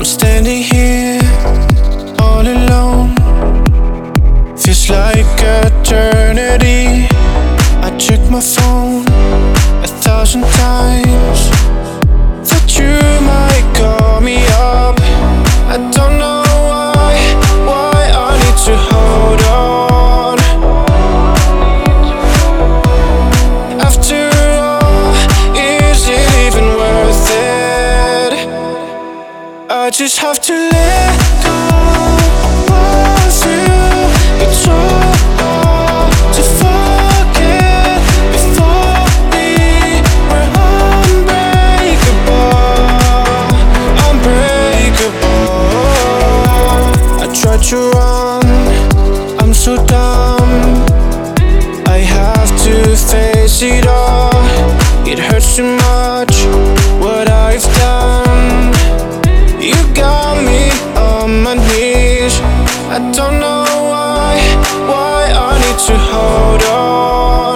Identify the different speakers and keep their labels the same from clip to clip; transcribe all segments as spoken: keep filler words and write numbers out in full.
Speaker 1: I'm standing here all alone. Feels like eternity. I check my phone a thousand times. Thought you might call me up. I don't know why, why I need to hold on. After all, is it even worth it? I just have to let go of you. It's all to forget. Before we were unbreakable, unbreakable. I tried to run, I'm so dumb. I have to face it all. It hurts too much, what I've done. You got me on my knees. I don't know why, why I need to hold on.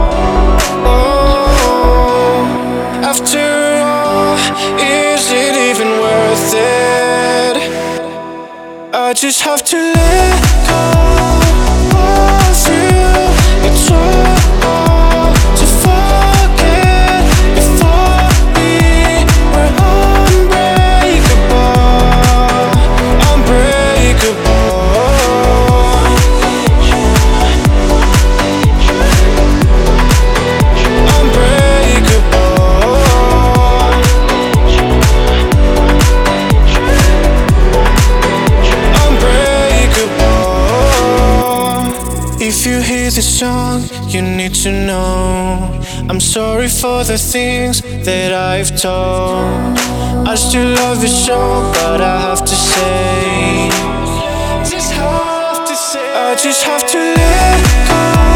Speaker 1: Oh, after all, is it even worth it? I just have to let go of you. It's all to forget. Before we were unbreakable, unbreakable. If you hear this song, you need to know I'm sorry for the things that I've told. I still love you so, but I have to say, just have to say, I just have to let go.